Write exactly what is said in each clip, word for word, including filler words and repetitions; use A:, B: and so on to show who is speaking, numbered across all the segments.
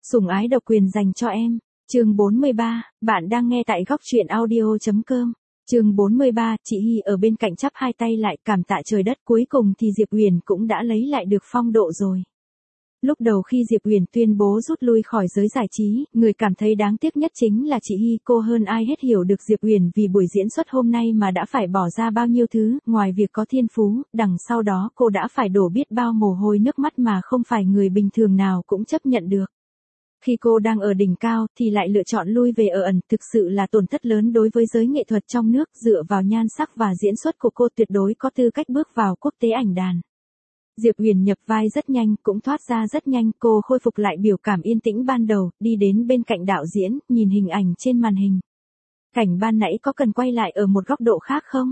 A: Sủng ái độc quyền dành cho em. Chương bốn mươi ba, bạn đang nghe tại góc truyện audio chấm com. Chương bốn mươi ba, chị Hy ở bên cạnh chắp hai tay lại cảm tạ trời đất, cuối cùng thì Diệp Huyền cũng đã lấy lại được phong độ rồi. Lúc đầu khi Diệp Huyền tuyên bố rút lui khỏi giới giải trí, người cảm thấy đáng tiếc nhất chính là chị Hy, cô hơn ai hết hiểu được Diệp Huyền vì buổi diễn xuất hôm nay mà đã phải bỏ ra bao nhiêu thứ, ngoài việc có thiên phú, đằng sau đó cô đã phải đổ biết bao mồ hôi nước mắt mà không phải người bình thường nào cũng chấp nhận được. Khi cô đang ở đỉnh cao thì lại lựa chọn lui về ở ẩn, thực sự là tổn thất lớn đối với giới nghệ thuật trong nước, dựa vào nhan sắc và diễn xuất của cô tuyệt đối có tư cách bước vào quốc tế ảnh đàn. Diệp Huyền nhập vai rất nhanh, cũng thoát ra rất nhanh, cô khôi phục lại biểu cảm yên tĩnh ban đầu, đi đến bên cạnh đạo diễn, nhìn hình ảnh trên màn hình. Cảnh ban nãy có cần quay lại ở một góc độ khác không?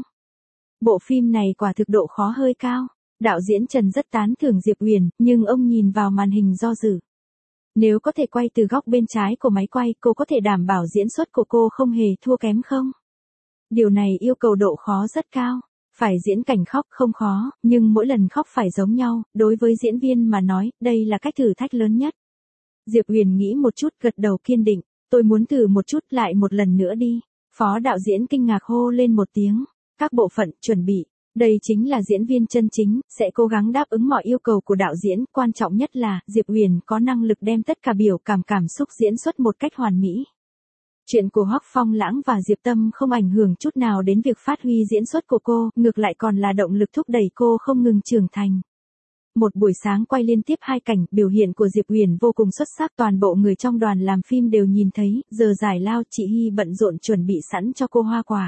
A: Bộ phim này quả thực độ khó hơi cao. Đạo diễn Trần rất tán thưởng Diệp Huyền, nhưng ông nhìn vào màn hình do dự. Nếu có thể quay từ góc bên trái của máy quay, cô có thể đảm bảo diễn xuất của cô không hề thua kém không? Điều này yêu cầu độ khó rất cao. Phải diễn cảnh khóc không khó, nhưng mỗi lần khóc phải giống nhau, đối với diễn viên mà nói, đây là cách thử thách lớn nhất. Diệp Huyền nghĩ một chút, gật đầu kiên định, tôi muốn thử một chút, lại một lần nữa đi. Phó đạo diễn kinh ngạc hô lên một tiếng, các bộ phận, chuẩn bị. Đây chính là diễn viên chân chính, sẽ cố gắng đáp ứng mọi yêu cầu của đạo diễn, quan trọng nhất là, Diệp Huyền có năng lực đem tất cả biểu cảm cảm xúc diễn xuất một cách hoàn mỹ. Chuyện của Hoắc Phong Lãng và Diệp Tâm không ảnh hưởng chút nào đến việc phát huy diễn xuất của cô, ngược lại còn là động lực thúc đẩy cô không ngừng trưởng thành. Một buổi sáng quay liên tiếp hai cảnh, biểu hiện của Diệp Huyền vô cùng xuất sắc, toàn bộ người trong đoàn làm phim đều nhìn thấy, giờ giải lao chị Hy bận rộn chuẩn bị sẵn cho cô hoa quả.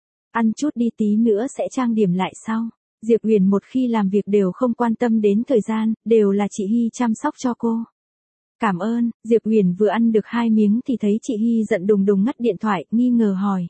A: Ăn chút đi, tí nữa sẽ trang điểm lại sau. Diệp Huyền một khi làm việc đều không quan tâm đến thời gian, đều là chị Hy chăm sóc cho cô. Cảm ơn. Diệp Huyền vừa ăn được hai miếng thì thấy chị Hy giận đùng đùng ngắt điện thoại, nghi ngờ hỏi.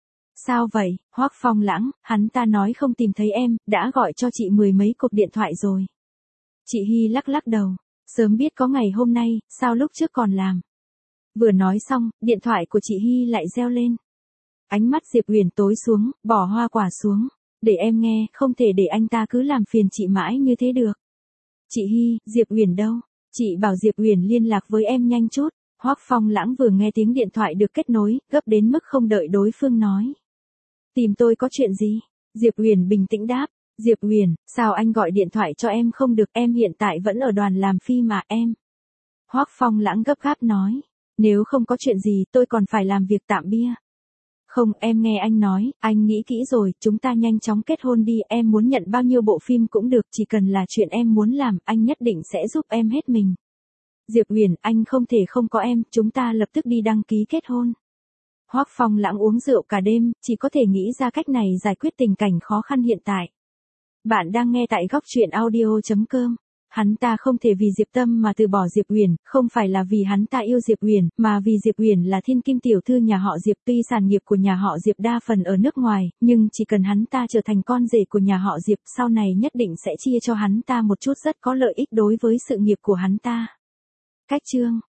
A: Sao vậy? Hoắc Phong Lãng, hắn ta nói không tìm thấy em, đã gọi cho chị mười mấy cuộc điện thoại rồi. Chị Hy lắc lắc đầu. Sớm biết có ngày hôm nay, sao lúc trước còn làm? Vừa nói xong, điện thoại của chị Hy lại reo lên. Ánh mắt Diệp Huyền tối xuống, bỏ hoa quả xuống. Để em nghe, không thể để anh ta cứ làm phiền chị mãi như thế được. Chị Hy, Diệp Huyền đâu? Chị bảo Diệp Huyền liên lạc với em nhanh chút. Hoắc Phong Lãng vừa nghe tiếng điện thoại được kết nối, gấp đến mức không đợi đối phương nói. Tìm tôi có chuyện gì? Diệp Huyền bình tĩnh đáp. Diệp Huyền, sao anh gọi điện thoại cho em không được, em hiện tại vẫn ở đoàn làm phim mà em. Hoắc Phong Lãng gấp gáp nói. Nếu không có chuyện gì tôi còn phải làm việc tạm bia. Không, em nghe anh nói, anh nghĩ kỹ rồi, chúng ta nhanh chóng kết hôn đi, em muốn nhận bao nhiêu bộ phim cũng được, chỉ cần là chuyện em muốn làm, anh nhất định sẽ giúp em hết mình. Diệp Huyền, anh không thể không có em, chúng ta lập tức đi đăng ký kết hôn. Hoắc Phong Lãng uống rượu cả đêm, chỉ có thể nghĩ ra cách này giải quyết tình cảnh khó khăn hiện tại. Bạn đang nghe tại góc truyện audio chấm com. Hắn ta không thể vì Diệp Tâm mà từ bỏ Diệp Huyền, không phải là vì hắn ta yêu Diệp Huyền, mà vì Diệp Huyền là thiên kim tiểu thư nhà họ Diệp, tuy sản nghiệp của nhà họ Diệp đa phần ở nước ngoài, nhưng chỉ cần hắn ta trở thành con rể của nhà họ Diệp, sau này nhất định sẽ chia cho hắn ta một chút rất có lợi ích đối với sự nghiệp của hắn ta. Cách chương